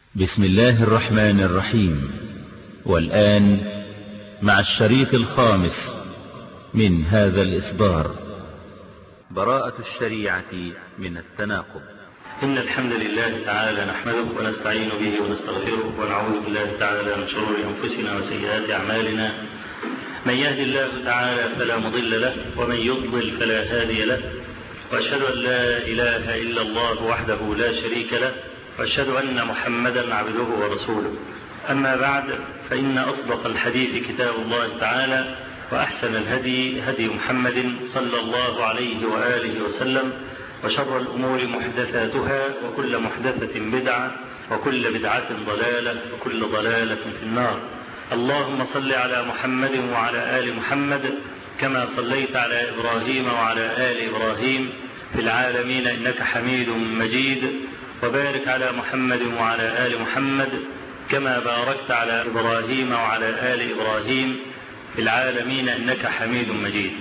بسم الله الرحمن الرحيم. والآن مع الشريط الخامس من هذا الإصدار، براءة الشريعة من التناقض. إن الحمد لله تعالى نحمده ونستعين به ونستغفره ونعوذ بالله تعالى من شرور أنفسنا وسيئات أعمالنا. من يهد الله تعالى فلا مضل له ومن يضلل فلا هادي له، وأشهد أن لا إله إلا الله وحده لا شريك له، وأشهد أن محمدا عبده ورسوله. أما بعد، فإن أصدق الحديث كتاب الله تعالى، وأحسن الهدي هدي محمد صلى الله عليه وآله وسلم، وشر الأمور محدثاتها، وكل محدثة بدعة، وكل بدعة ضلالة، وكل ضلالة في النار. اللهم صل على محمد وعلى آل محمد كما صليت على إبراهيم وعلى آل إبراهيم في العالمين إنك حميد مجيد، وبارك على محمد وعلى آل محمد كما باركت على إبراهيم وعلى آل إبراهيم في العالمين إنك حميد مجيد.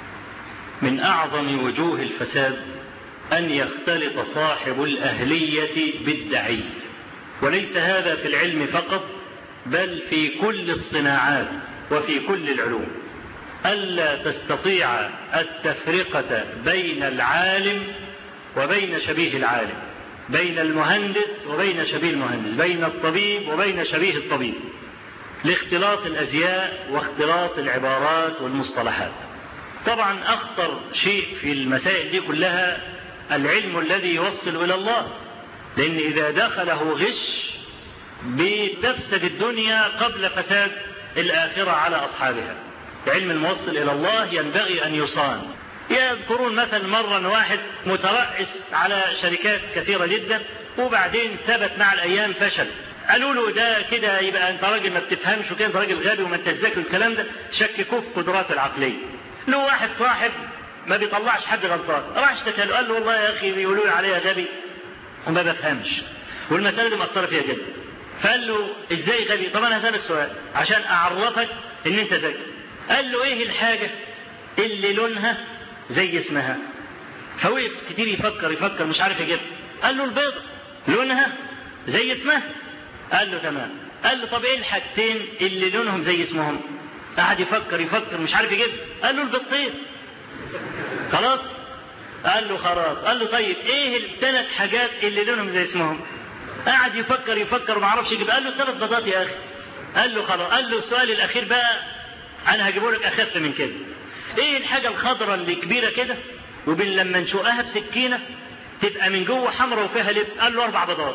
من أعظم وجوه الفساد أن يختلط صاحب الأهلية بالدعي، وليس هذا في العلم فقط، بل في كل الصناعات وفي كل العلوم. ألا تستطيع التفرقة بين العالم وبين شبيه العالم، بين المهندس وبين شبيه المهندس، بين الطبيب وبين شبيه الطبيب، لاختلاط الأزياء واختلاط العبارات والمصطلحات. طبعا أخطر شيء في المسائل دي كلها العلم الذي يوصل إلى الله، لأن إذا دخله غش بتفسد الدنيا قبل فساد الآخرة على أصحابها. العلم الموصل إلى الله ينبغي أن يصان. يذكرون مثلا مرة واحد مترأس على شركات كثيرة جدا، وبعدين ثبت مع الأيام فشل. قالوا له ده كده يبقى أنت راجل ما بتفهمش، وكده أنت راجل غبي وما أنت ذكي والكلام ده. شككوه في قدراته العقلية. له واحد صاحب ما بيطلعش حد غلطان، راح اشتكى له، قال له والله يا أخي بيقولوا لي عليا غبي وما بفهمش، والمسألة دي مأثرة فيها جدا. فقال له ازاي غبي؟ طب انا هسألك سؤال عشان اعرفك ان انت ذكي. قال له ايه الحاجة اللي لونها زي اسمها؟ فوقف كتير يفكر مش عارف يجيب. قال له البيضة لونها زي اسمها. قال له تمام. قال له طب ايه الحاجتين اللي لونهم زي اسمهم؟ قعد يفكر مش عارف يجيب. قال له البيضتين. خلاص؟ قال له خلاص. قال له طيب ايه الثلاث حاجات اللي لونهم زي اسمهم؟ قاعد يفكر وما عرفش يجيب. قال له 3 بيضات يا اخي. قال له خلاص. قال له السؤال الاخير بقى انا هجيبه لك اخف من كده. ايه الحاجه الخضراء اللي كبيره كده لما نشقها بسكينه تبقى من جوه حمراء وفيها لب؟ قال له 4 بيضات.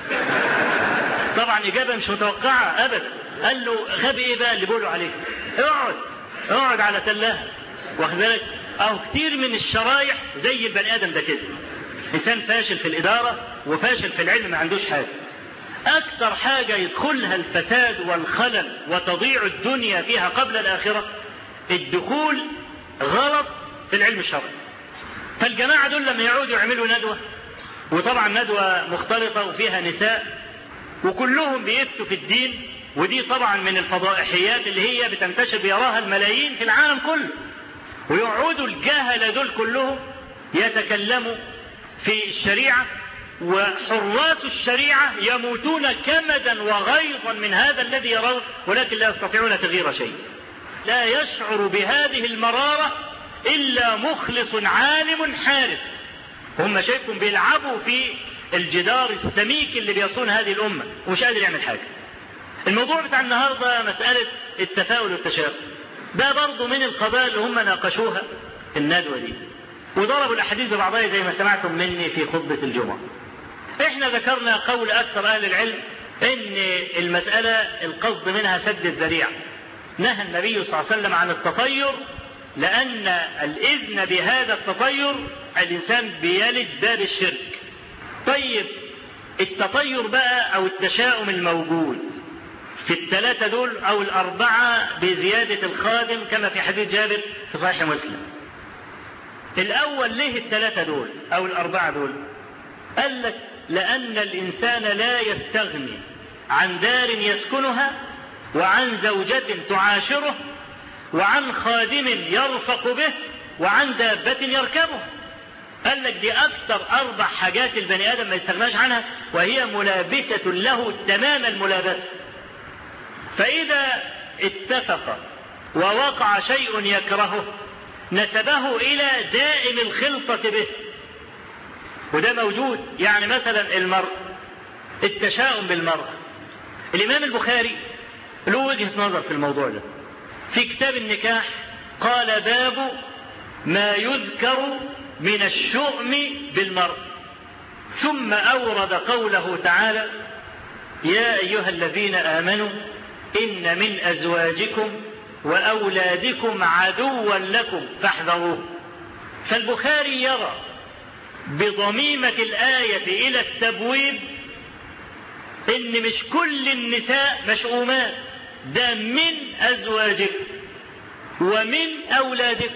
طبعا اجابه مش متوقعه ابدا. قال له غبي ايه بقى اللي بيقولوا عليه؟ اقعد على تلاها. واخد بالك؟ او كتير من الشرايح زي البني ادم ده كده، انسان فاشل في الاداره وفاشل في العلم، ما عندوش حاجه. اكثر حاجه يدخلها الفساد والخلل وتضيع الدنيا فيها قبل الاخره الدخول غلط في العلم الشرعي. فالجماعه دول لما يعودوا يعملوا ندوه، وطبعا ندوه مختلطه وفيها نساء، وكلهم بيفتوا في الدين، ودي طبعا من الفضائحيات اللي هي بتنتشر بيراها الملايين في العالم كله، ويقعدوا الجهله دول كلهم يتكلموا في الشريعة، وحراس الشريعة يموتون كمدا وغيظا من هذا الذي يرون، ولكن لا يستطيعون تغيير شيء. لا يشعر بهذه المرارة إلا مخلص عالم حارس. هم شايفهم بيلعبوا في الجدار السميك اللي بيصون هذه الأمة ومش قادر يعمل حاجة. الموضوع بتاع النهاردة مسألة التفاؤل والتشاؤم، ده برضو من القضايا اللي هم ناقشوها في الندوة دي، وضربوا الأحاديث ببعضها زي ما سمعتم مني في خطبة الجمعة. احنا ذكرنا قول أكثر أهل العلم ان المسألة القصد منها سد الذريعة. نهى النبي صلى الله عليه وسلم عن التطير، لأن الإذن بهذا التطير الإنسان بيلج باب الشرك. طيب التطير بقى أو التشاؤم الموجود في ال3 دول أو ال4 بزيادة الخادم كما في حديث جابر في صحيح مسلم. الأول ليه ال3 دول أو ال4 دول؟ قال لك لأن الإنسان لا يستغني عن دار يسكنها، وعن زوجة تعاشره، وعن خادم يرفق به، وعن دابة يركبه. قال لك دي أكثر 4 حاجات البني آدم ما يستغناش عنها، وهي ملابسة له تمام الملابسة. فإذا اتفق ووقع شيء يكرهه نسبه إلى دائم الخلطة به، وده موجود. يعني مثلا المرء التشاؤم بالمرأة. الإمام البخاري له وجهة نظر في الموضوع ده في كتاب النكاح، قال باب ما يذكر من الشؤم بالمرء، ثم أورد قوله تعالى يا أيها الذين آمنوا إن من أزواجكم وأولادكم عدوا لكم فاحذروه. فالبخاري يرى بضميمة الآية إلى التبويب إن مش كل النساء مشؤومات، ده من أزواجكم ومن أولادكم.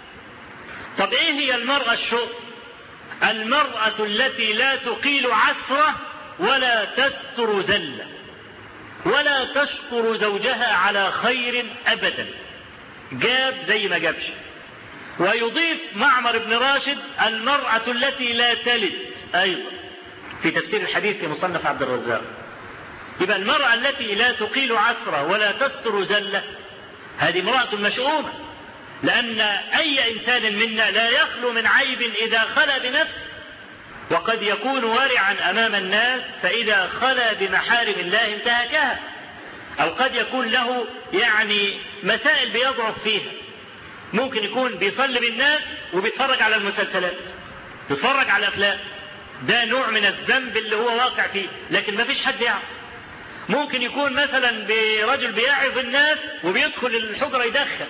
طب إيه هي المرأة الشؤم؟ المرأة التي لا تقيل عثرة ولا تستر زلة ولا تشكر زوجها على خير أبدا، جاب زي ما جابش. ويضيف معمر بن راشد المرأة التي لا تلد أيضا في تفسير الحديث في مصنف عبد الرزاق. يبقى المرأة التي لا تقيل عثرة ولا تستر زلة هذه امرأة مشؤومة، لأن أي إنسان منا لا يخلو من عيب إذا خلا بنفسه، وقد يكون ورعا أمام الناس فإذا خلا بمحارم الله انتهكها، أو قد يكون له يعني مسائل بيضعف فيها. ممكن يكون بيصلي بالناس وبيتفرج على المسلسلات، بيتفرج على الأفلام، ده نوع من الذنب اللي هو واقع فيه، لكن ما فيش حد يعرف. ممكن يكون مثلا برجل بيعظ الناس وبيدخل الحجرة يدخن،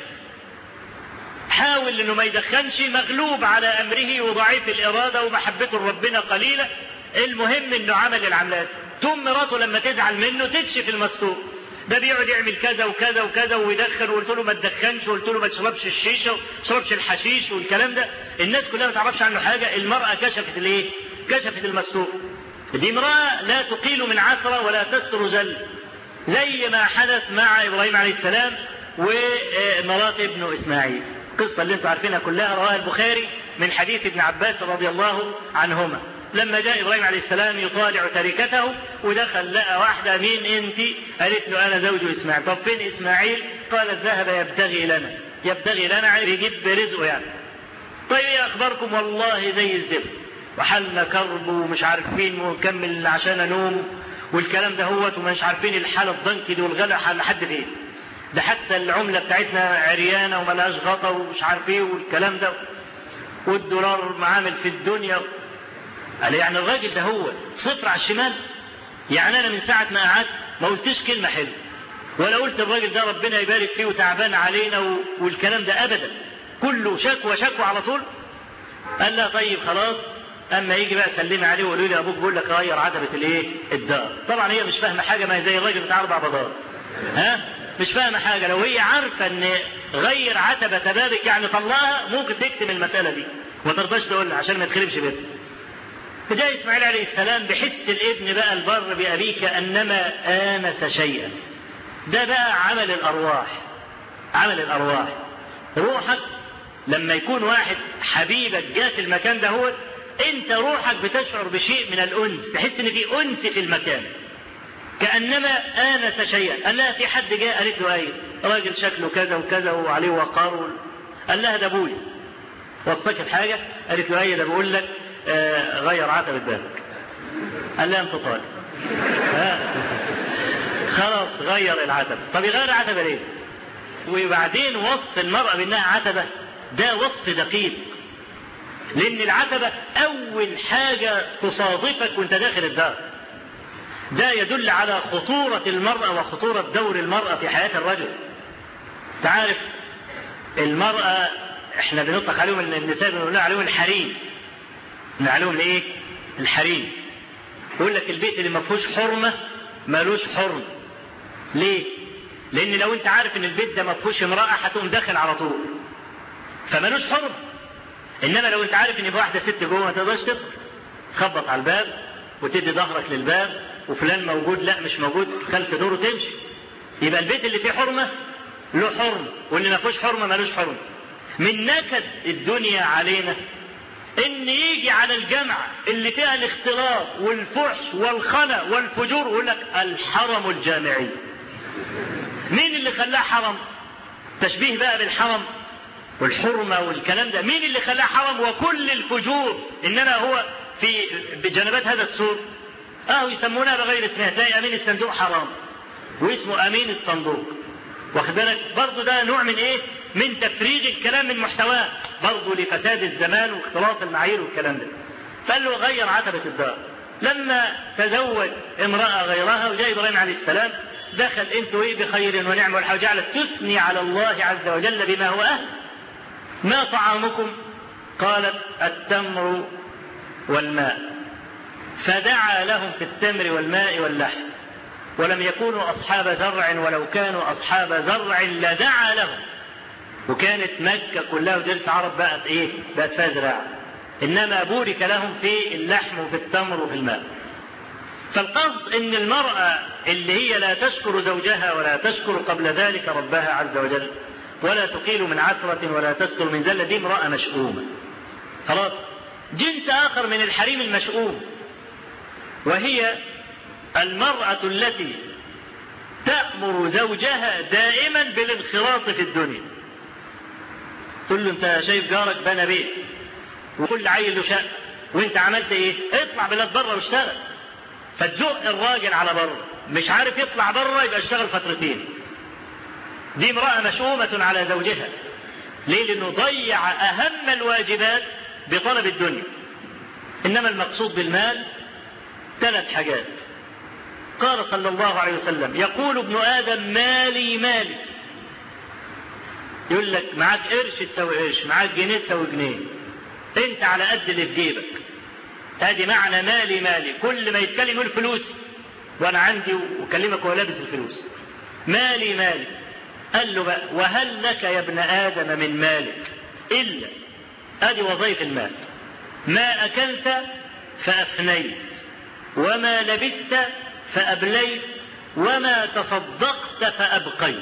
حاول انه ما يدخنش، مغلوب على امره وضعيف الارادة ومحبته لربنا قليلة، المهم انه عمل العملات. ثم مراته لما تزعل منه تكشف المستور، ده بيقعد يعمل كذا وكذا وكذا ويدخن، وقلت له ما تدخنش، وقلت له ما تشربش الشيشة وما تشربش الحشيش والكلام ده. الناس كلها ما تعرفش عنه حاجة، المرأة كشفت الايه؟ كشفت المستور. دي امرأة لا تقيل من عثرة ولا تستر زل، زي ما حدث مع إبراهيم عليه السلام ومرات ابنه إسماعيل. القصة اللي انتم عارفينها كلها رواها البخاري من حديث ابن عباس رضي الله عنهما. لما جاء إبراهيم عليه السلام يطالع تركته ودخل لقى واحدة، مين انت؟ قالت له أنا زوج إسماعيل. طب فين إسماعيل؟ قالت ذهب يبتغي لنا يجيب رزقه يعني. طيب ايه أخباركم؟ والله زي الزفت، وحلنا كرب ومش عارفين ونكمل عشان نوم والكلام ده هوت، ومش عارفين الحالة الضنك دي والغلا لحد فين. ده حتى العملة بتاعتنا عريانة وملهاش غطا ومش عارف ايه والكلام ده، والدولار معامل في الدنيا. قال يعني الراجل ده هو صفر على الشمال. يعني انا من ساعة ما قعدت ما قلتش كلمة حلوة، ولا قلت الراجل ده ربنا يبارك فيه وتعبان علينا والكلام ده ابدا، كله شكوى على طول. قال لا طيب خلاص، اما يجي بقى سلمي عليه وقولوا لي ابوك بيقول لك غير عتبة الايه؟ الدار. طبعا هي مش فاهمة حاجة، ما هي زي الراجل بتاع 4 بيضات، مش فاهمة حاجة. لو هي عارفة ان غير عتبة بابك يعني طلقها، ممكن تكتم المسألة دي وما ترضاش تقولها عشان ما تخربش بيتها. فجاء إسماعيل عليه السلام بحس الابن بقى البر بأبيك أنما آنس شيئا. ده بقى عمل الأرواح. روحك لما يكون واحد حبيبك جاء في المكان ده هو، انت روحك بتشعر بشيء من الأنس، تحس ان في أنس في المكان، كأنما آنس شيئا. قال لها في حد جاء؟ قالت له ايه؟ راجل شكله كذا وكذا وعليه وقار. قال لها ده ابوي. وصاك بحاجة؟ قالت له ايه؟ ده بقول لك غير عتبة بابك. قال لها انت طالب. خلاص غير العتبة. طب يغير عتبة ليه؟ وبعدين وصف المرأة بأنها عتبة ده وصف دقيق، لأن العتبة أول حاجة تصادفك وانت داخل الدار. ده يدل على خطورة المرأة وخطورة دور المرأة في حياة الرجل. تعرف المرأة احنا بنطلق عليهم النساء بنقول عليهم الحريم. عليهم الايه؟ الحريم. يقول لك البيت اللي ما فيهوش حرمة مالوش حرم. ليه؟ لأن لو انت عارف ان البيت ده ما فيهوش امرأة هتقوم داخل على طول، فمالوش حرم. انما لو انت عارف ان في واحدة ست جوه ما تقدرش تدخل، تخبط على الباب وتدي ظهرك للباب وفلان موجود، لا مش موجود، خلف دوره تمشي. يبقى البيت اللي فيه حرمة له حرم، واللي ما فيهوش حرمة مالوش حرم. من نكد الدنيا علينا ان يجي على الجامعة اللي فيها الاختلاط والفحش والخنا والفجور يقول لك الحرم الجامعي. مين اللي خلاه حرم؟ تشبيه بقى بالحرم والحرمة والكلام ده. مين اللي خلاه حرم وكل الفجور انما هو في بجنبات هذا السور؟ يسمونها بغير اسمها. تلاقي امين الصندوق حرام واسمه امين الصندوق، واخد بالك؟ برضه ده نوع من ايه؟ من تفريغ الكلام من محتواه، برضه لفساد الزمان واختلاط المعايير والكلام ده. فقال له غير عتبة الدار. لما تزوج امرأة غيرها وجاء ابراهيم عليه السلام دخل انتوا ايه بخير ونعم والحمد، جعلت تثني على الله عز وجل بما هو اهل. ما طعامكم؟ قالت التمر والماء. فدعا لهم في التمر والماء واللحم، ولم يكونوا أصحاب زرع، ولو كانوا أصحاب زرع لدعا لهم. وكانت مكة كلها وجزيرة العرب بقت إيه؟ بقت فيها زراعة، إنما بورك لهم في اللحم وفي التمر وفي الماء. فالقصد إن المرأة اللي هي لا تشكر زوجها ولا تشكر قبل ذلك ربها عز وجل، ولا تقيل من عثرة ولا تستر من زلة، دي امرأة مشؤومة. خلاص. جنس آخر من الحريم المشؤوم، وهي المرأة التي تأمر زوجها دائما بالانخراط في الدنيا. تقول له انت شايف جارك بنى بيت وكل عيل له شقة وانت عملت ايه؟ اطلع بلاد بره واشتغل. فتزق الراجل على بره، مش عارف يطلع بره يبقى اشتغل فترتين. دي امرأة مشؤومة على زوجها. ليه؟ لانه ضيع اهم الواجبات بطلب الدنيا. انما المقصود بالمال 3 حاجات. قال صلى الله عليه وسلم يقول ابن آدم مالي مالي. يقول لك معاك قرش تسوي قرش، معاك جنيه تسوي جنيه، انت على قد اللي في جيبك. ادي معنى مالي مالي. كل ما يتكلم يقول فلوسي وانا عندي، وكلمك وهو لابس الفلوس. مالي مالي. قال له بقى وهل لك يا ابن آدم من مالك إلا، ادي وظيفة المال، ما أكلت فأفنيت، وما لبست فأبليت، وما تصدقت فأبقيت.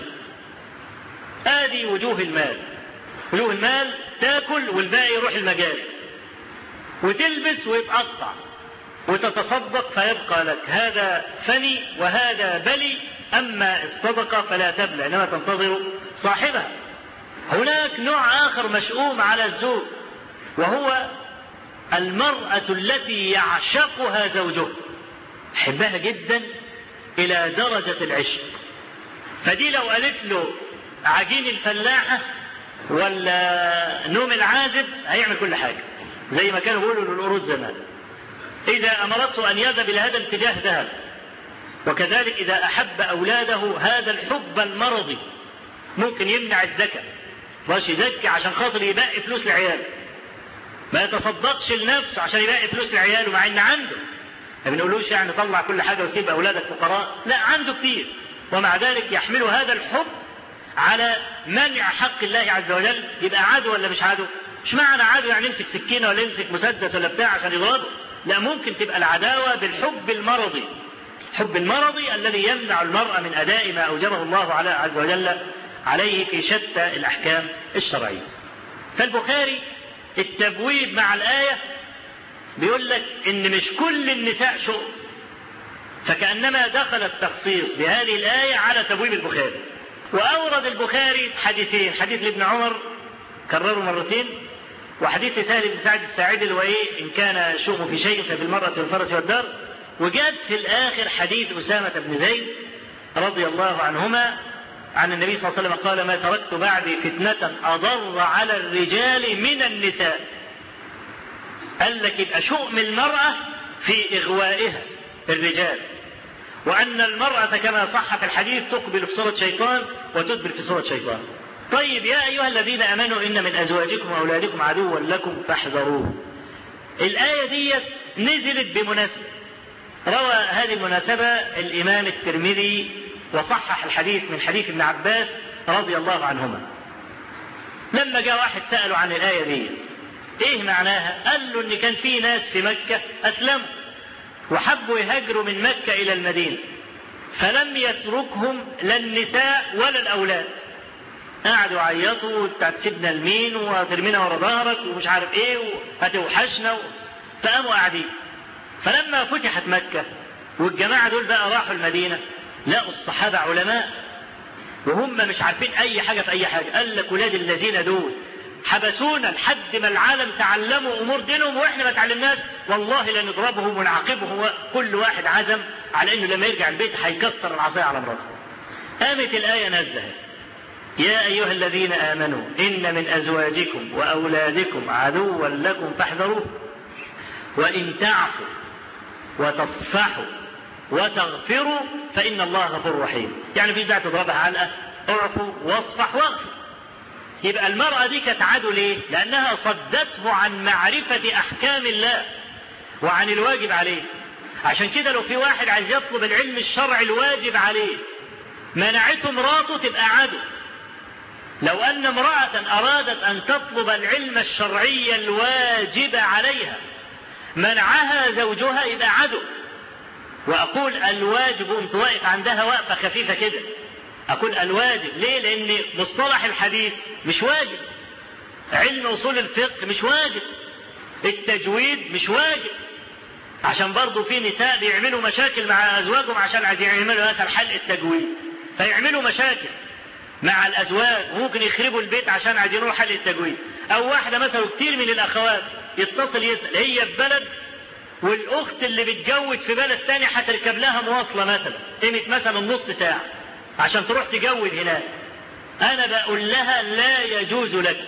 هذه وجوه المال. وجوه المال تاكل والباقي يروح المجال، وتلبس ويتقطع، وتتصدق فيبقى لك. هذا فني وهذا بلي. أما الصدقة فلا تبلى، إنما تنتظر صاحبها. هناك نوع آخر مشؤوم على الزوج، وهو المرأة التي يعشقها زوجها، يحبها جدا إلى درجة العشق. فدي لو ألف له عجين الفلاحة ولا نوم العازب هيعمل كل حاجة، زي ما كانوا بيقولوا للقرود زمان. إذا أمرته أن يذهب إلى هذا الاتجاه ذهب. وكذلك إذا أحب أولاده هذا الحب المرضي ممكن يمنع الزكاة، باش يزكي عشان خاطر يبقي فلوس لعياله، ما يتصدقش لنفسه عشان يبقي فلوس لعياله، مع إن عنده. ما بنقولوش يعني طلع كل حاجة وسيب أولادك فقراء، لا، عنده كتير، ومع ذلك يحمل هذا الحب على منع حق الله عز وجل. يبقى عدو ولا مش عدو؟ مش معنى عدو يعني يمسك سكينة ولا يمسك مسدس ولا بتاع عشان يضربه، لا، ممكن تبقى العداوة بالحب المرضي، الحب المرضي الذي يمنع المرأة من أداء ما أوجبه الله عز وجل عليه في شتى الأحكام الشرعية. فالبخاري التبويب مع الآية بيقول لك إن مش كل النساء شؤم، فكأنما دخل التخصيص بهذه الآية على تبويب البخاري. وأورد البخاري حديثين، حديث لابن عمر كرره مرتين، وحديث لسهل بن سعد الساعدي اللي هو إيه إن كان شؤم في شيء ففي المرأة والفرس والدار. وجاءت في الآخر حديث أسامة بن زيد رضي الله عنهما عن النبي صلى الله عليه وسلم قال ما تركت بعدي فتنة أضر على الرجال من النساء. قال لك يبقى شؤم المرأة في إغوائها الرجال، وأن المرأة كما صح في الحديث تقبل في صورة شيطان وتدبر في صورة شيطان. طيب يا أيها الذين آمنوا إن من أزواجكم وأولادكم عدوا لكم فاحذروه. الآية دي نزلت بمناسبة، روى هذه المناسبة الإمام الترمذي وصحح الحديث من حديث ابن عباس رضي الله عنهما. لما جاء واحد سأله عن الآية دي إيه معناها، قال له إن كان في ناس في مكة أسلموا وحبوا يهاجروا من مكة إلى المدينة، فلم يتركهم لا النساء ولا الأولاد. قعدوا يعيطوا تسيبنا لمين وترمينا ورا ظهرك ومش عارف ايه وهتوحشنا فقاموا قاعدين. فلما فتحت مكة والجماعة دول بقى راحوا المدينة لقوا الصحابة علماء وهم مش عارفين اي حاجة في اي حاجة. قال لك ولاد الذين دول حبسونا لحد ما العالم تعلموا امور دينهم واحنا ما تعلمناش، والله لنضربهم ونعاقبهم. كل واحد عزم على انه لما يرجع البيت هيكسر العصاية على مراته. قامت الآية نازلة: يا أيها الذين آمنوا إن من أزواجكم وأولادكم عدوا لكم فاحذروه وإن تعفوا وتصفحوا وتغفروا فإن الله غفور رحيم. يعني في داعي تضربها علقة، اعفوا واصفح واغفر. يبقى المرأة دي كانت عدو ليه؟ لأنها صدته عن معرفة أحكام الله وعن الواجب عليه. عشان كده لو في واحد عايز يطلب العلم الشرعي الواجب عليه منعته مراته تبقى عدو. لو أن امرأة أرادت أن تطلب العلم الشرعي الواجب عليها منعها زوجها يبقى عدو. وأقول الواجب، أنت واقف عندها وقفة خفيفة كده، أقول الواجب ليه؟ لأن مصطلح الحديث مش واجب، علم أصول الفقه مش واجب، التجويد مش واجب. عشان برضو في نساء بيعملوا مشاكل مع أزواجهم عشان عايزين يعملوا مثلا حلق التجويد، فيعملوا مشاكل مع الأزواج وممكن يخربوا البيت عشان عايزين يروحوا حل التجويد. أو واحدة مثلا كتير من الأخوات يتصل يسأل هي في بلد والأخت اللي بتجود في بلد تاني هتركب لها مواصلة مثلا قيمة مثلا نص ساعة عشان تروح تجود هناك. أنا بقول لها لا يجوز لك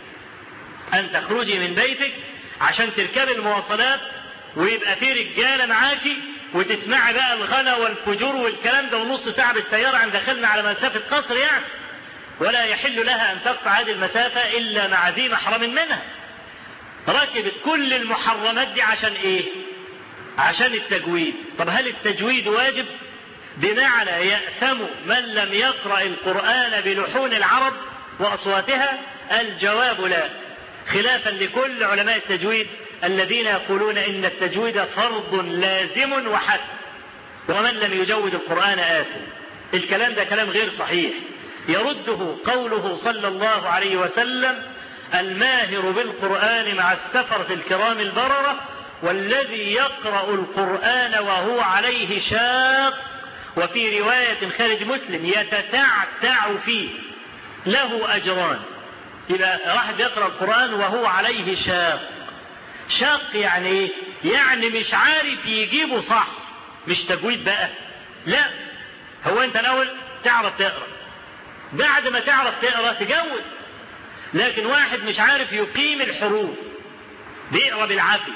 أن تخرجي من بيتك عشان تركبي المواصلات ويبقى في رجالة معاكي وتسمعي بقى الغلا والفجور والكلام ده ونص ساعة بالسيارة عن دخلنا على مسافة قصر يعني. ولا يحل لها أن تقطع هذه المسافة إلا مع ذي محرم منها. ركبت كل المحرمات دي عشان إيه؟ عشان التجويد. طب هل التجويد واجب؟ بمعنى يأثم من لم يقرأ القرآن بلحون العرب وأصواتها؟ الجواب لا، خلافا لكل علماء التجويد الذين يقولون إن التجويد فرض لازم وحتم، ومن لم يجود القرآن آثم. الكلام ده كلام غير صحيح، يرده قوله صلى الله عليه وسلم: الماهر بالقرآن مع السفرة الكرام البررة والذي يقرأ القرآن وهو عليه شاق، وفي رواية خارج مسلم يتتعتع فيه له أجران. يبقى واحد يقرأ القرآن وهو عليه شاق. شاق يعني ايه؟ يعني مش عارف يجيبه صح، مش تجويد بقى، لا، هو انت الاول تعرف تقرأ، بعد ما تعرف تقرأ تجود. لكن واحد مش عارف يقيم الحروف بيقرأ بالعافية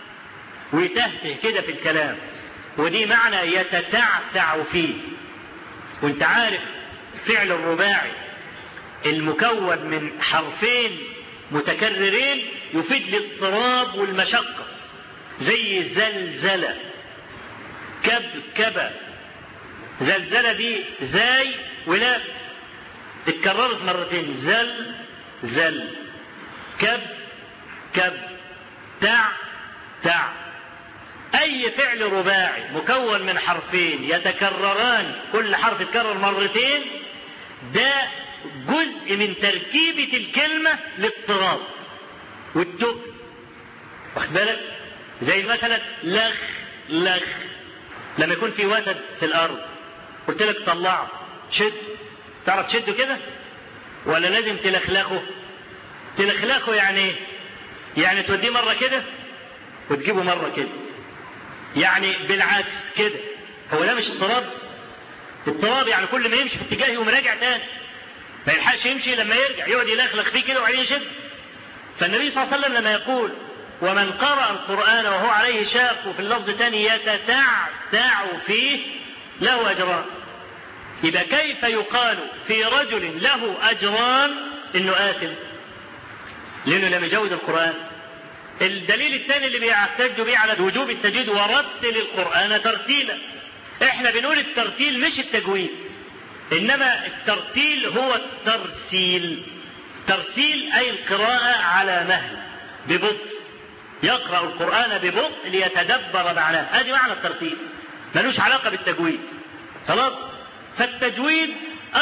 ويتهته كده في الكلام، ودي معنى يتتعتع فيه. وانت عارف فعل الرباعي المكون من حرفين متكررين يفيد الاضطراب والمشقة، زي زلزلة، كبكبة. زلزلة دي زاي ولا اتكررت مرتين، زل زل، كب كب، تع تع. أي فعل رباعي مكون من حرفين يتكرران، كل حرف يتكرر مرتين، ده جزء من تركيبة الكلمة للاضطراب والتقل. واخد بالك؟ زي مثلا لخ لخ، لما يكون في وتد في الأرض قلت لك طلعه شد، تعرف تشده كده ولا لازم تلخلخه؟ تلخلخه يعني ايه؟ يعني توديه مرة كده وتجيبه مرة كده، يعني بالعكس كده. هو ده مش اضطراب؟ اضطراب يعني كل ما يمشي في اتجاه يقوم راجع تاني، ما يلحقش يمشي، لما يرجع يقعد يلخلخ فيه كده وبعدين يشد. فالنبي صلى الله عليه وسلم لما يقول ومن قرأ القرآن وهو عليه شاق، وفي اللفظ الثاني يتتعتع فيه، له أجران. يبقى كيف يقال في رجل له أجران إنه آثم؟ لأنه لم يجود القرآن. الدليل الثاني اللي بيعتد به على وجوب التجويد: ورتل القرآن ترتيلا. احنا بنقول الترتيل مش التجويد، إنما الترتيل هو الترسيل. ترسيل أي القراءة على مهل ببطء، يقرأ القرآن ببطء ليتدبر معناه. هذه معنى الترتيل، ملوش علاقة بالتجويد. خلاص؟ فالتجويد أقصى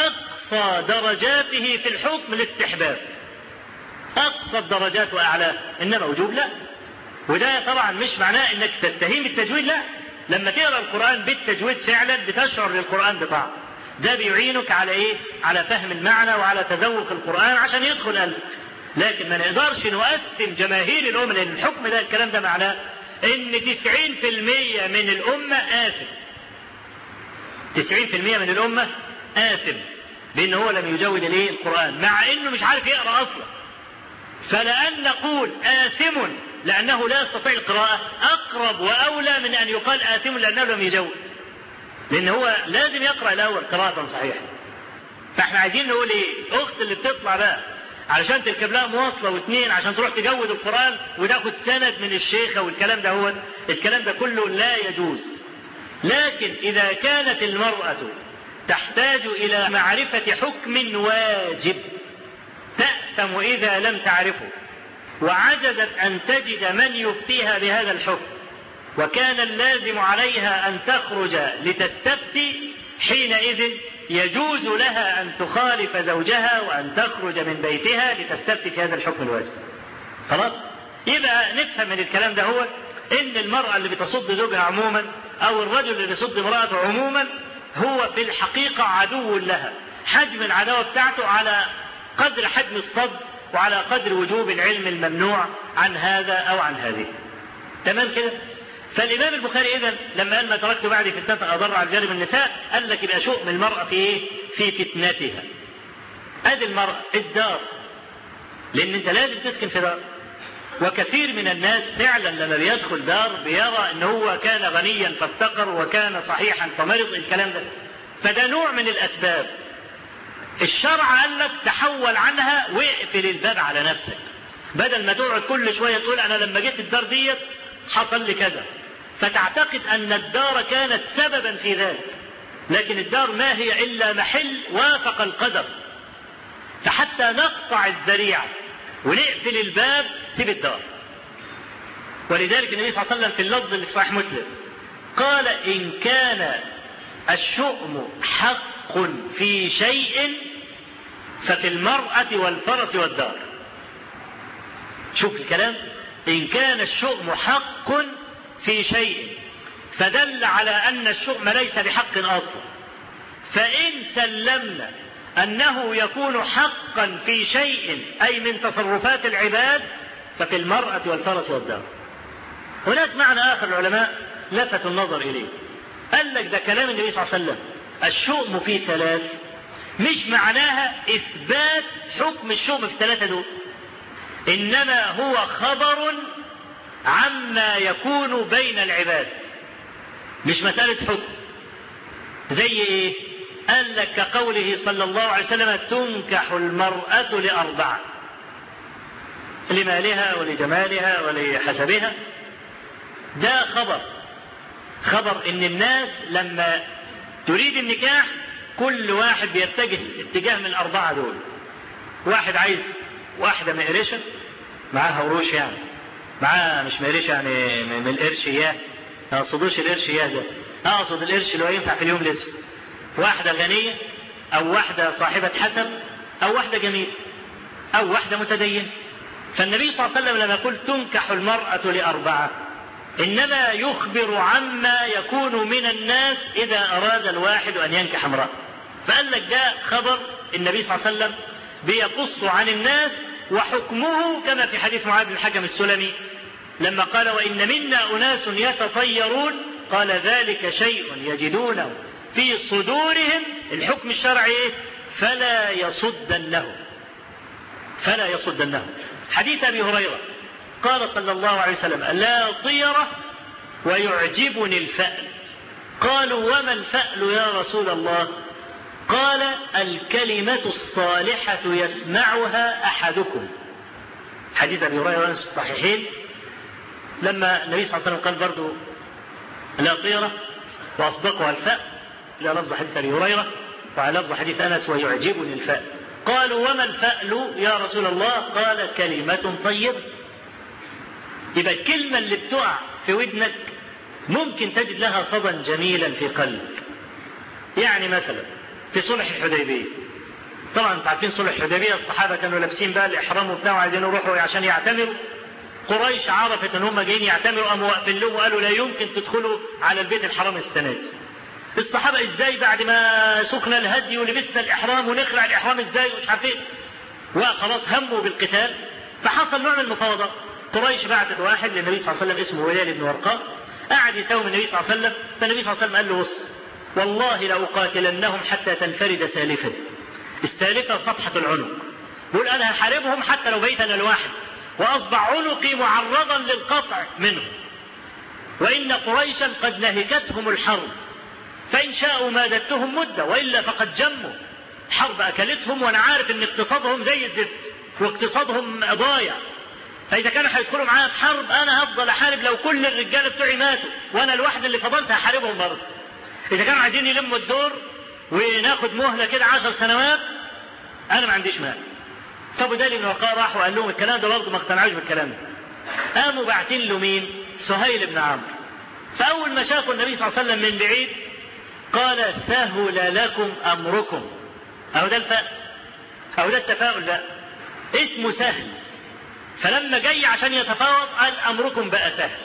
أقصى درجاته في الحكم الاستحباب، أقصى الدرجات وأعلاه، إنما وجوب لا. وده طبعا مش معناه إنك تستهين بالتجويد، لا، لما تقرأ القرآن بالتجويد فعلا بتشعر للقرآن بطعم، ده بيعينك على إيه؟ على فهم المعنى وعلى تذوق القرآن عشان يدخل قلبك. لكن ما نقدرش نقسم جماهير الأمة، لأن الحكم ده الكلام ده معناه إن 90% من الأمة آثم، 90% من الأمة آثم لأن هو لم يجود إليه القرآن مع إنه مش عارف يقرأ أصلا. فلأن نقول آثم لأنه لا يستطيع القراءة أقرب وأولى من أن يقال آثم لأنه لم يجود، لأن هو لازم يقرأ الأول قراءة صحيحة. فإحنا عايزين نقول إيه؟ أخت اللي بتطلع بقى علشان تركب لها مواصلة واثنين عشان تروح تجود القرآن وتاخد سند من الشيخة والكلام ده، هو الكلام ده كله لا يجوز. لكن إذا كانت المرأة تحتاج إلى معرفة حكم واجب تأثم إذا لم تعرفه، وعجزت أن تجد من يفتيها بهذا الحكم، وكان اللازم عليها أن تخرج لتستفتي، حينئذ يجوز لها أن تخالف زوجها وأن تخرج من بيتها لتستفتي في هذا الحكم الواجب. خلاص؟ يبقى نفهم من الكلام ده هو إن المرأة اللي بتصد زوجها عموما أو الرجل اللي بيصد امرأته عموما هو في الحقيقة عدو لها، حجم العداوة بتاعته على قدر حجم الصد وعلى قدر وجوب العلم الممنوع عن هذا أو عن هذه. تمام كده؟ فالإمام البخاري إذن لما قال ما تركت بعد فتنة أضر على رجال النساء، قال لك يبقى شؤم المرأة في إيه؟ في فتنتها. أدي المرأة الدار، لأن أنت لازم تسكن في دار، وكثير من الناس فعلا لما بيدخل دار بيرى أنه هو كان غنيا فافتقر وكان صحيحا فمرض، الكلام ده. فده نوع من الأسباب. الشرع قال لك تحول عنها واقفل الباب على نفسك، بدل ما تقعد كل شوية تقول أنا لما جيت الدار ديت حصل لي كذا، فتعتقد أن الدار كانت سببا في ذلك. لكن الدار ما هي إلا محل وافق القدر. فحتى نقطع الذريعة ونقفل الباب سيب الدار. ولذلك النبي صلى الله عليه وسلم في اللفظ اللي في صحيح مسلم قال إن كان الشؤم حق في شيء ففي المرأة والفرس والدار. شوف الكلام، إن كان الشؤم حق في شيء، فدل على أن الشؤم ليس بحق أصلا. فإن سلمنا أنه يكون حقا في شيء أي من تصرفات العباد ففي المرأة والفرس والدار. هناك معنى آخر العلماء لفتوا النظر إليه، قال لك ده كلام النبي صلى الله عليه وسلم الشؤم في ثلاث، مش معناها إثبات حكم الشؤم في ثلاثة دول، إنما هو خبر عما يكون بين العباد، مش مسألة حكم. زي إيه؟ قال لك كقوله صلى الله عليه وسلم تنكح المرأة لأربعة: لمالها ولجمالها ولحسبها. ده خبر إن الناس لما تريد النكاح كل واحد بيتجه اتجاه من الأربعة دول. واحد عايز واحدة مقرشة معاها وروش، يعني معاها مش مقرشة يعني من القرش اياه، ما اقصدوش القرش اياه ده، اقصد القرش اللي هو ينفع في اليوم الاسود. واحدة غنية او واحدة صاحبة حسب او واحدة جميلة او واحدة متدينة. فالنبي صلى الله عليه وسلم لما يقول تنكح المرأة لأربعة إنما يخبر عما يكون من الناس إذا أراد الواحد أن ينكح امرأة. فقال لك ده خبر النبي صلى الله عليه وسلم بيقص عن الناس، وحكمه كما في حديث معاذ بن الحكم السلمي لما قال وإن منا أناس يتطيرون، قال ذلك شيء يجدونه في صدورهم، الحكم الشرعي فلا يصدنهم. حديث أبي هريرة قال صلى الله عليه وسلم لا طيرة ويعجبني الفأل. قالوا وما الفأل يا رسول الله؟ قال الكلمة الصالحة يسمعها أحدكم. حديث أبي هريرة في الصحيحين لما النبي صلى الله عليه وسلم قال برضو لا طيرة وأصدقها الفأل، لا لفظ حديث أبي هريرة وعلى لفظ حديث أنس ويعجبني الفأل. قالوا وما الفأل يا رسول الله؟ قال كلمة طيبة. يبقى الكلمة اللي بتقع في ودنك ممكن تجد لها صدى جميلا في قلبك. يعني مثلا في صلح الحديبية طبعا انتوا عارفين صلح الحديبية الصحابة كانوا لابسين بقى الإحرام وبتاع وعايزين يروحوا عشان يعتمروا. قريش عرفت ان هم جايين يعتمروا، قاموا واقفين لهم وقالوا لا يمكن تدخلوا على البيت الحرام السنة دي. الصحابة ازاي بعد ما سكنا الهدي ولبسنا الإحرام ونخلع الإحرام ازاي ومش عارفين، وخلاص هموا بالقتال. فحصل نوع من المفاوضات. قريش بعتت واحد للنبي صلى الله عليه وسلم اسمه هلال بن ورقاء، قعد يساوم النبي صلى الله عليه وسلم. فالنبي صلى الله عليه وسلم قال له بص والله لأقاتلنهم حتى تنفرد سالفتي. السالفة سطحة العنق. يقول أنا هحاربهم حتى لو بيت أنا الواحد وأصبح عنقي معرضا للقطع منهم، وإن قريشا قد نهكتهم الحرب فإن شاءوا مادتهم مدة وإلا فقد جموا. حرب أكلتهم وأنا عارف إن اقتصادهم زي الزفت واقتصادهم ضايع، فإذا كانوا هيدخلوا معايا في حرب أنا هفضل أحارب لو كل الرجال بتوعي ماتوا وأنا الواحد اللي فضلت هحاربهم برضه. إذا كانوا عايزين يلموا الدور وناخد مهلة كده 10 سنوات أنا ما عنديش مال. طب هلال بن ورقاء راح وقال لهم الكلام ده برضه ما اقتنعوش بالكلام ده. قاموا باعتين له مين؟ سهيل بن عمرو. فأول ما شافوا النبي صلى الله عليه وسلم من بعيد قال سهل لكم أمركم. أو ده الفأل أو ده التفاؤل، لا اسمه سهل. فلما جاي عشان يتفاوض قال أمركم بقى سهل،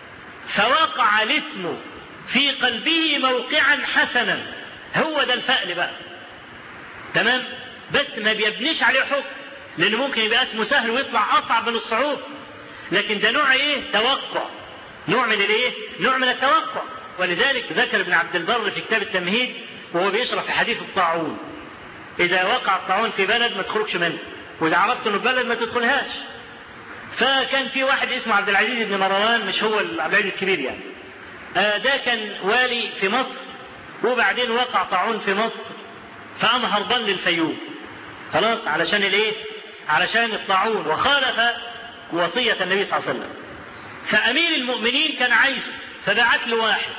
فوقع الاسم في قلبه موقعا حسنا. هو ده الفأل بقى، تمام؟ بس ما بيبنيش عليه حكم، لأنه ممكن يبقى اسمه سهل ويطلع أصعب من الصعوبة. لكن ده نوع إيه؟ توقع، نوع من الإيه؟ نوع من التوقع. ولذلك ذكر ابن عبد البر في كتاب التمهيد وهو بيشرح في حديث الطاعون، إذا وقع الطاعون في بلد ما تخرجش منه، وإذا عرفت إنه بلد ما تدخلهاش. فكان في واحد اسمه عبد العزيز بن مروان، مش هو عبد العزيز الكبير يعني، ده كان والي في مصر، وبعدين وقع طاعون في مصر فقام هربان للفيوم خلاص علشان الايه؟ علشان الطاعون، وخالف وصية النبي صلى الله عليه وسلم. فأمير المؤمنين كان عايزه، فبعت له واحد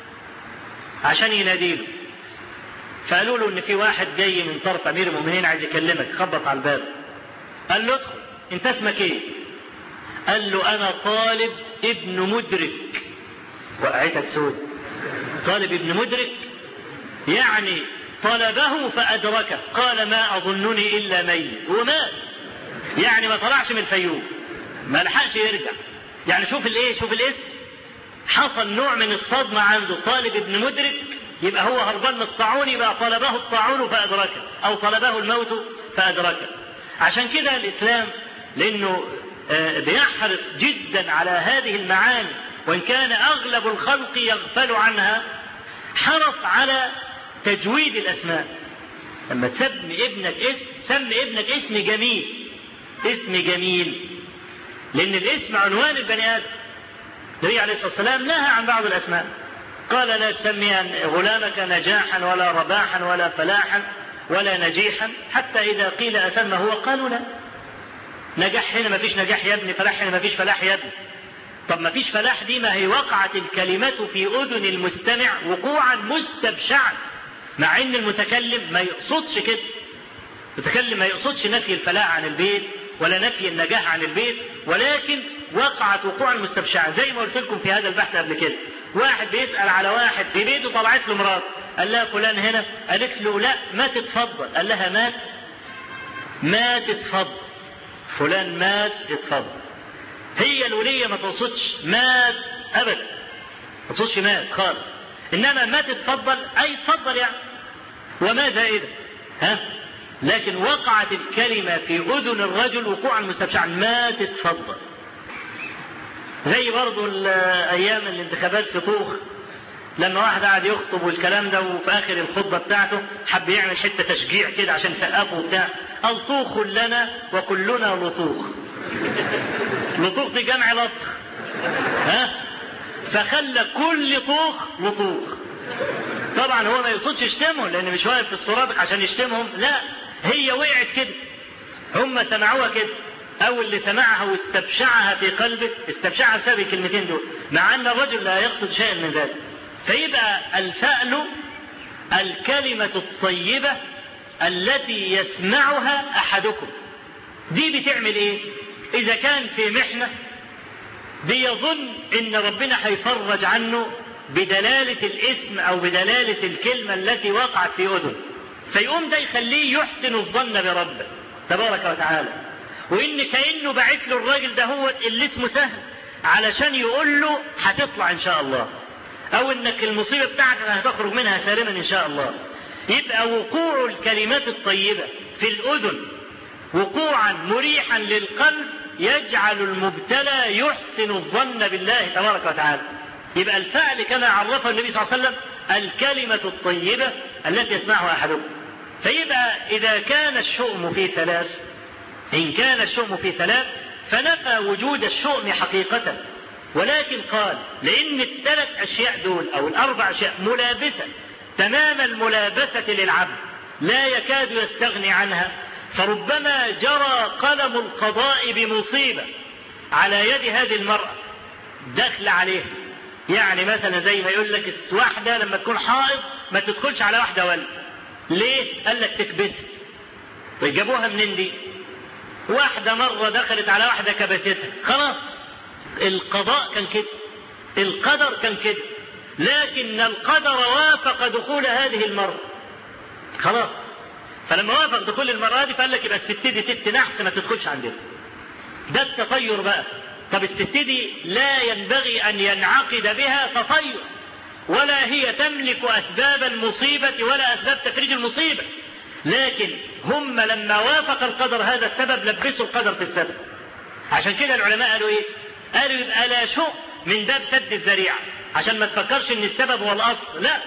عشان يناديله. فقالوا له ان في واحد جاي من طرف امير المؤمنين عايز يكلمك، خبط على الباب. قال له ادخل. انت اسمك ايه؟ قال له انا طالب ابن مدرك. وقعتك سود. طالب ابن مدرك يعني طلبه فأدركه. قال ما أظنني إلا ميت. ومات، يعني ما طلعش من الفيوم، ما لحقش يرجع. يعني شوف الايه، شوف الاسم، حصل نوع من الصدمة عنده. طالب ابن مدرك يبقى هو هربان من الطاعون، يبقى طلبه الطاعون فأدركه، أو طلبه الموت فأدركه. عشان كده الإسلام لأنه بيحرص جدا على هذه المعاني، وإن كان أغلب الخلق يغفل عنها، حرص على تجويد الأسماء. لما تسمي ابنك اسم، سمي ابنك اسم جميل، اسم جميل، لأن الاسم عنوان البني آدم. النبي عليه الصلاة والسلام نهى عن بعض الأسماء، قال لا تسمي غلامك نجاحا ولا رباحا ولا فلاحا ولا نجيحا، حتى إذا قيل أسمى هو قالوا لا. نجاح هنا ما فيش نجاح يا ابني، فلاح هنا ما فيش فلاح يا ابني. طب ما فيش فلاح دي ما هي وقعت الكلمة في أذن المستمع وقوعا مستبشعا، مع ان المتكلم ما يقصدش كده. المتكلم ما يقصدش نفي الفلاح عن البيت ولا نفي النجاح عن البيت، ولكن وقعت وقوعا مستبشعا. زي ما قلت لكم في هذا البحث قبل كده، واحد بيسأل على واحد في بيته، طلعت له مرات، قال لها فلان هنا، قالت له لا ما تتفضل، قال لها مات، ما تتفضل، فلان مات اتفضل. هي الولية ما تقصدش مات ابدا، ما تقصدش مات خالص، انما ما تتفضل اي تفضل يعني، وما زائدة ها. لكن وقعت الكلمة في اذن الرجل وقوعا مستبشعا، ما تتفضل. زي برضو ايام الانتخابات في طوخ، لما واحد قاعد يخطب والكلام ده، وفي اخر الخطبة بتاعته حب يعمل حتة تشجيع كده عشان يسقفه وبتاع، قال طوخ لنا وكلنا لطوخ. لطوخ دي جمع لطخ ها، فخلى كل طوخ لطوخ. طبعا هو ما يقصدش يشتمهم، لان مش واقف في السرادق عشان يشتمهم، لا، هي وقعت كده، هم سمعوها كده، او اللي سمعها واستبشعها في قلبه استبشعها بسبب الكلمتين دول، مع ان الرجل لا يقصد شيئا من ذلك. فيبقى الفأل الكلمة الطيبة التي يسمعها احدكم. دي بتعمل ايه؟ اذا كان في محنة بيظن ان ربنا هيفرج عنه بدلالة الاسم او بدلالة الكلمة التي وقعت في اذن، فيقوم ده يخليه يحسن الظن بربه تبارك وتعالى، وإن كأنه بعت له الراجل ده هو اللي اسمه سهل علشان يقول له هتطلع إن شاء الله، أو إنك المصيبة بتاعتك هتخرج منها سالما إن شاء الله. يبقى وقوع الكلمات الطيبة في الأذن وقوعا مريحا للقلب يجعل المبتلى يحسن الظن بالله تبارك وتعالى. يبقى الفعل كما عرفه النبي صلى الله عليه وسلم الكلمة الطيبة التي يسمعها أحدكم. فيبقى إذا كان الشؤم في ثلاث، إن كان الشؤم في ثلاث فنفى وجود الشؤم حقيقة، ولكن قال لأن الثلاث أشياء دول أو الأربع أشياء ملابسة تمام الملابسة للعبد لا يكاد يستغني عنها، فربما جرى قلم القضاء بمصيبة على يد هذه المرأة دخل عليها. يعني مثلا زي ما يقول لك واحدة لما تكون حائض ما تدخلش على واحدة ولد. ليه؟ قال لك تكبسها. جابوها منين دي؟ واحدة مرة دخلت على واحدة كبستها، خلاص القضاء كان كده، القدر كان كده، لكن القدر وافق دخول هذه المرة خلاص. فلما وافق دخول المرة دي فقال لك يبقى الست دي ست نحس ما تدخلش عندنا. ده التطير بقى. طب الست دي لا ينبغي أن ينعقد بها تطير، ولا هي تملك أسباب المصيبة ولا أسباب تفريج المصيبة، لكن هم لما وافق القدر هذا السبب لبسوا القدر في السبب. عشان كده العلماء قالوا إيه؟ قالوا يبقى لا شؤم من باب سد الذريعة، عشان ما تفكرش إن السبب هو الأصل. لا،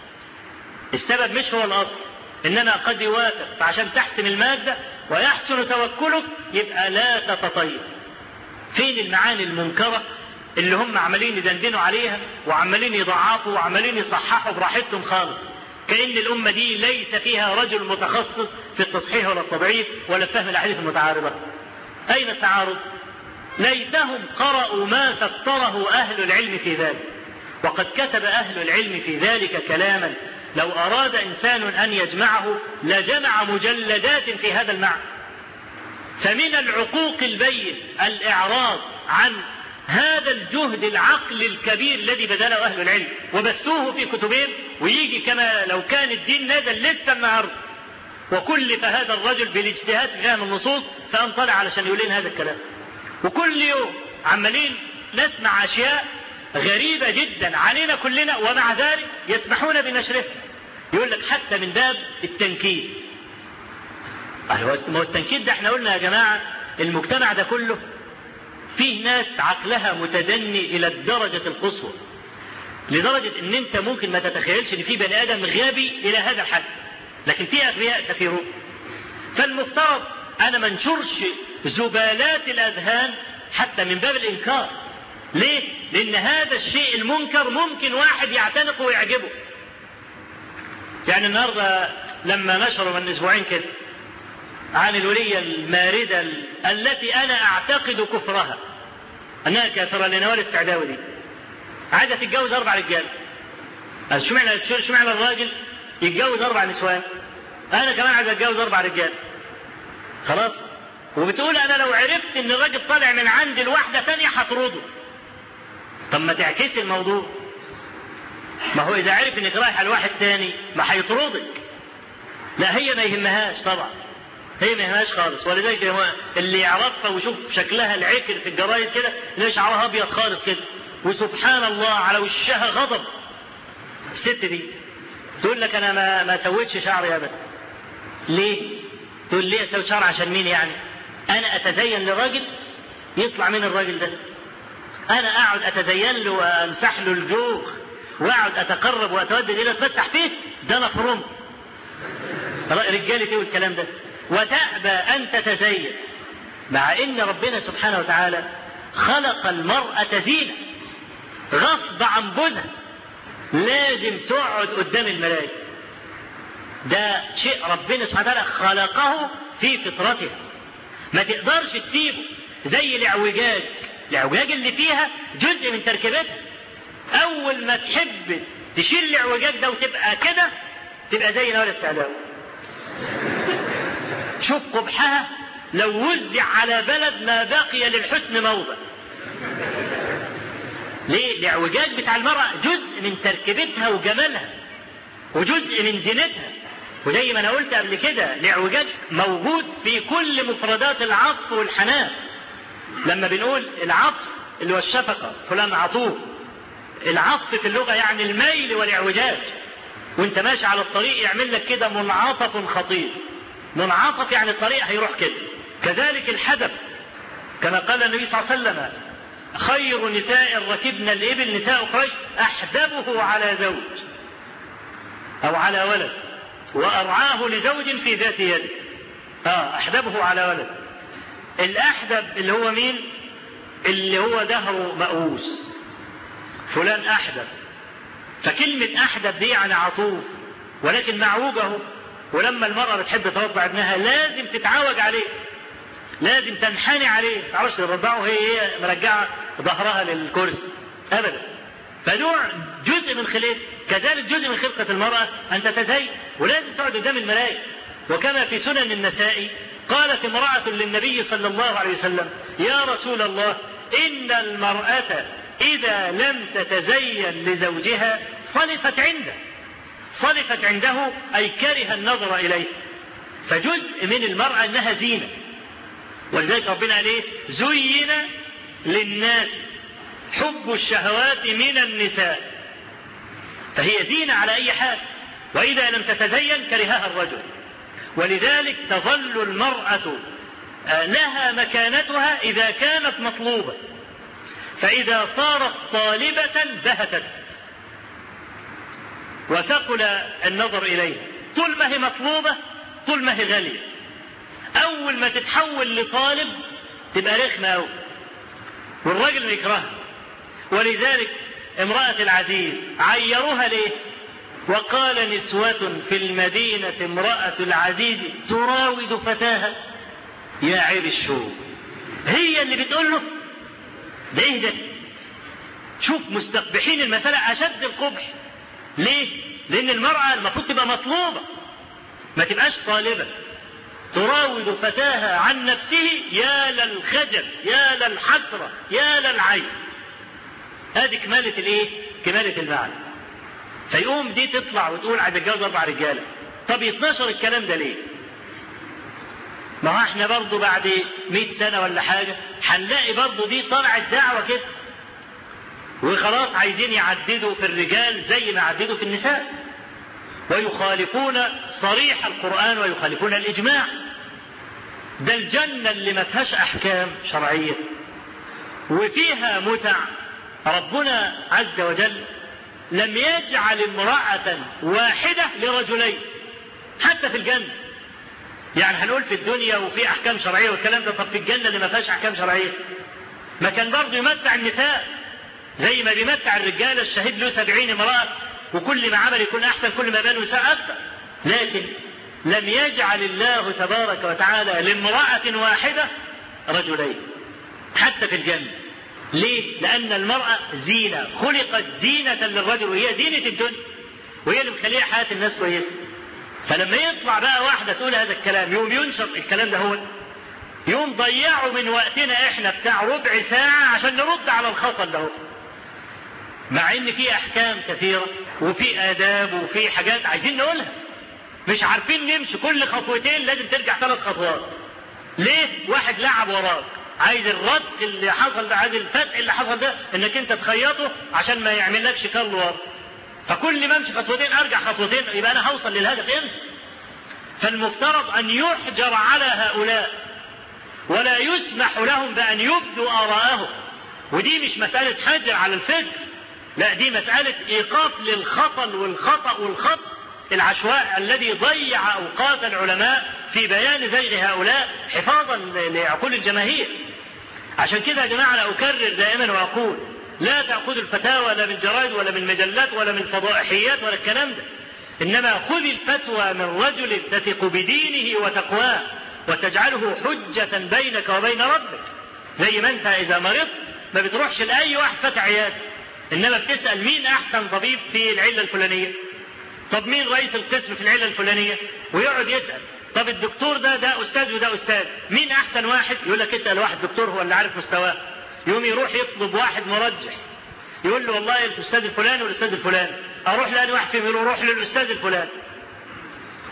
السبب مش هو الأصل، إنما قد يوافق، فعشان تحسن المادة ويحسن توكلك يبقى لا تتطير. فين المعاني المنكرة اللي هم عمالين يدندنوا عليها وعمالين يضعفوا وعمالين يصححوا براحتهم خالص، كأن الأمة دي ليس فيها رجل متخصص في التصحيح ولا التضعيف ولا فهم الأحاديث المتعارضة. أين التعارض؟ ليتهم قرأوا ما سطره أهل العلم في ذلك، وقد كتب أهل العلم في ذلك كلاما لو أراد إنسان أن يجمعه لجمع مجلدات في هذا المعنى. فمن العقوق البين الإعراض عن هذا الجهد العقل الكبير الذي بذله أهل العلم وبثوه في كتبهم، ويجي كما لو كان الدين نزل لسه النهارده وكلف هذا الرجل بالاجتهاد في فهم النصوص فقام طالع علشان يقول لنا هذا الكلام. وكل يوم عمالين نسمع أشياء غريبة جدا علينا كلنا، ومع ذلك يسمحون بنشرها. يقول لك حتى من باب التنكيد. ما هو التنكيد ده احنا قلنا يا جماعة المجتمع ده كله فيه ناس عقلها متدني إلى الدرجة القصوى، لدرجة ان انت ممكن ما تتخيلش ان في بني آدم غبي إلى هذا الحد، لكن في أغبياء كثيرون. فالمفترض أنا ما انشرش زبالات الأذهان حتى من باب الإنكار. ليه؟ لأن هذا الشيء المنكر ممكن واحد يعتنقه ويعجبه. يعني النهاردة لما نشروا من أسبوعين كده عن الولية الماردة التي أنا أعتقد كفرها أنها كافرة، لنوال السعداوي دي عايزة تتجوز 4 رجال. شو معنى الراجل يتجوز 4 نسوان؟ أنا كمان عايز أتجوز 4 رجال. خلاص. وبتقول أنا لو عرفت إن الراجل طالع من عند الواحدة تانية هطرده. طب ما تعكس الموضوع. ما هو إذا عرف إنك رايح على واحد تاني ما هيطردك. لا، هي ما يهمهاش طبعا، هي ما يهمهاش خالص. ولذلك اللي يعرفها ويشوف شكلها العكر في الجرايد كده ليه شعرها أبيض خالص كده وسبحان الله على وشها غضب. الست دي تقول لك أنا ما سويتش شعري أبدا. ليه؟ تقول لي أسوي شعر عشان مين يعني؟ أنا أتزين لراجل يطلع من الراجل ده. أنا أقعد أتزين له وأمسح له الجوخ وأقعد أتقرب وأتودد إلى أتمسح فيه؟ ده أنا فرم. رجالي تقول الكلام ده وتأبى أن تتزين، مع إن ربنا سبحانه وتعالى خلق المرأة زينة غصب عن جوزها، لازم تقعد قدام الملائكة. ده شيء ربنا سبحانه وتعالى خلقه في فطرته، ما تقدرش تسيبه. زي الإعوجاج اللي فيها جزء من تركيبتها. أول ما تحب تشيل الإعوجاج ده وتبقى كده تبقى زي نوال السعداوي. شوف قبحها لو وزع على بلد ما بقي للحسن موضع. ليه؟ الإعوجاج بتاع المرأة جزء من تركيبتها وجمالها وجزء من زينتها. وزي ما أنا قلت قبل كده الاعوجاج موجود في كل مفردات العطف والحنان. لما بنقول العطف اللي هو الشفقة، فلان عطوف، العطف في اللغة يعني الميل والاعوجاج، وانت ماشي على الطريق يعمل لك كده منعطف خطير. منعطف يعني الطريق هيروح كده. كذلك الحدب، كما قال النبي صلى الله عليه وسلم: خير نساء ركبن الإبل نساء قريش أحدبه على زوج أو على ولد وأرعاه لزوج في ذات يده. أحدبه على ولد. الأحدب اللي هو مين؟ اللي هو دهره مأوس، فلان أحدب. فكلمة أحدب دي يعني عطوف، ولكن معوجه. ولما المرأة بتحب ترضع ابنها لازم تتعوج عليه، لازم تنحني عليه، ما تعرفش ترضعه هي مرجعة ظهرها للكرسي أبدا. فنوع جزء من خلقته. كذلك جزء من خلقة المرأة أن تتزين، ولازم تقعد قدام المراية. وكما في سنن النسائي قالت امرأة للنبي صلى الله عليه وسلم: يا رسول الله، إن المرأة إذا لم تتزين لزوجها صلفت عنده. صلفت عنده أي كره النظر إليه. فجزء من المرأة أنها زينة، ولذلك ربنا قال إيه؟ زين للناس حب الشهوات من النساء. فهي زينة على أي حال، وإذا لم تتزين كرهها الرجل. ولذلك تظل المرأة لها مكانتها إذا كانت مطلوبة، فإذا صارت طالبة بهتت وثقل النظر إليها. طول ما هي مطلوبة، طول ما هي غالية. أول ما تتحول لطالب تبقى رخمة أوي، والراجل يكرهها. ولذلك امرأة العزيز عيروها ليه؟ وقال نسوة في المدينة امرأة العزيز تراود فتاها. يا عيب الشوق، هي اللي بتقول له ده ايه ده؟ شوف مستقبحين المسألة أشد القبح. ليه؟ لأن المرأة المفروض تبقى مطلوبة، ما تبقاش طالبة. تراود فتاها عن نفسه، يا للخجل، يا للحسرة، يا للعيب. هذه كمالة الايه؟ كمالة المعنى. فيقوم دي تطلع وتقول عايز اتجوز 4 رجاله. طب يتنشر الكلام ده ليه؟ ما هو احنا برضو بعد 100 سنة ولا حاجة هنلاقي برضو دي طلعت دعوة كده، وخلاص عايزين يعددوا في الرجال زي ما عددوا في النساء، ويخالفون صريح القرآن ويخالفون الإجماع. ده الجنة اللي ما فيهاش أحكام شرعية وفيها متع، ربنا عز وجل لم يجعل امرأة واحدة لرجلين حتى في الجنة. يعني هنقول في الدنيا وفي أحكام شرعية والكلام ده، طب في الجنة اللي ما فيهاش أحكام شرعية ما كان برضه يمتع النساء زي ما بيمتع الرجال؟ الشهيد له 70 امرأة، وكل ما عمل يكون أحسن، كل ما بان نساء أكثر. لكن لم يجعل الله تبارك وتعالى لامرأة واحدة رجلين حتى في الجنة. ليه؟ لأن المرأة زينة، خلقت زينة للرجل، وهي زينة الدنيا، وهي اللي مخليها حياة الناس كويسة. فلما يطلع بقى واحدة تقول هذا الكلام، يوم ينشر الكلام ده، هو يوم ضيعوا من وقتنا احنا بتاع ربع ساعة عشان نرد على الخطأ ده، مع ان في احكام كثيرة وفي آداب وفي حاجات عايزين نقولها، مش عارفين نمشي. كل خطوتين لازم ترجع 3 خطوات. ليه؟ واحد لعب وراك، عايز الرد اللي حصل ده، عايز الفتح اللي حصل ده انك انت تخيطه عشان ما يعملكش كل ورا. فكل ما امشي خطوتين ارجع خطوتين، يبقى انا هوصل للهدف امتى؟ فالمفترض ان يحجر على هؤلاء ولا يسمح لهم بان يبدوا آراءهم. ودي مش مسألة حجر على الفكر، لا، دي مسألة ايقاف للخطل والخطأ العشواء الذي ضيع اوقات العلماء في بيان زيغ هؤلاء حفاظا لعقول الجماهير. عشان كده يا جماعة انا اكرر دائما واقول: لا تأخذوا الفتاوى لا من جرائد ولا من مجلات ولا من فضائحيات ولا الكلام ده، انما خذ الفتوى من رجل تثق بدينه وتقواه وتجعله حجة بينك وبين ربك. زي ما انت اذا مرضت ما بتروحش لاي واحد فتح عيادة، انما بتسأل مين احسن طبيب في العلة الفلانية، طب مين رئيس القسم في العلة الفلانية، ويقعد يسأل. طب الدكتور ده استاذ وده استاذ، مين احسن واحد؟ يقول لك اسأل واحد دكتور هو اللي عارف مستواه. يوم يروح يطلب واحد مرجح، يقول له والله الاستاذ الفلاني والاستاذ الفلاني، اروح لأني واحد فيهم؟ يقول له روح للاستاذ الفلاني.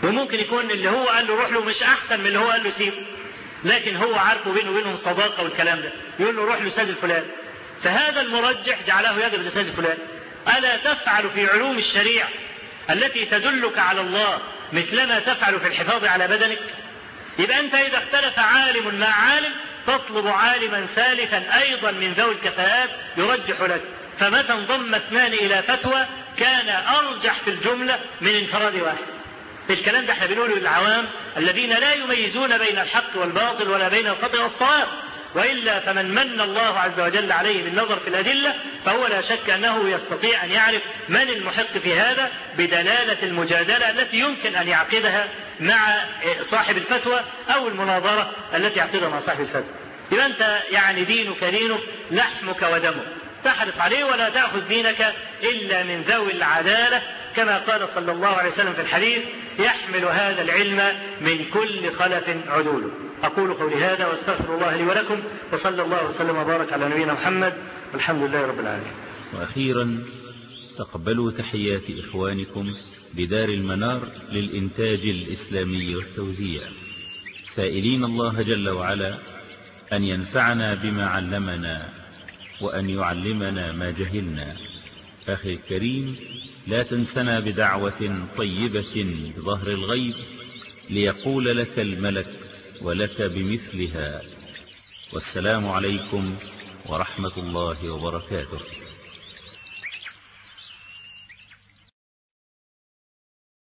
وممكن يكون اللي هو قال له روح له مش أحسن من اللي هو قال له سيبه، لكن هو عارفه بينه وبينهم صداقة والكلام ده، يقول له روح لأستاذ الفلان. فهذا المرجح جعله يذهب لأستاذ الفلان. ألا تفعل في علوم الشريعة التي تدلك على الله مثلما تفعل في الحفاظ على بدنك؟ يبقى أنت إذا اختلف عالم مع عالم تطلب عالما ثالثا أيضا من ذوي الكفاءات يرجح لك. فمتى انضم اثنان إلى فتوى كان أرجح في الجملة من انفراد واحد. الكلام ده احنا بنقوله للعوام الذين لا يميزون بين الحق والباطل ولا بين الخطأ والصواب، وإلا فمن من الله عز وجل عليه بالنظر في الأدلة فهو لا شك أنه يستطيع أن يعرف من المحق في هذا بدلالة المجادلة التي يمكن أن يعقدها مع صاحب الفتوى أو المناظرة التي يعقدها مع صاحب الفتوى. يبقى أنت يعني دينك دينك لحمك ودمك، تحرص عليه ولا تأخذ دينك إلا من ذوي العدالة، كما قال صلى الله عليه وسلم في الحديث: يحمل هذا العلم من كل خلف عدول. أقول قولي هذا واستغفر الله لي ولكم، وصلى الله وسلم وبارك على نبينا محمد، والحمد لله رب العالمين. وأخيرا تقبلوا تحيات إخوانكم بدار المنار للإنتاج الإسلامي والتوزيع، سائلين الله جل وعلا أن ينفعنا بما علمنا وأن يعلمنا ما جهلنا. أخي الكريم، لا تنسنا بدعوة طيبة بظهر الغيب ليقول لك الملك ولك بمثلها. والسلام عليكم ورحمة الله وبركاته.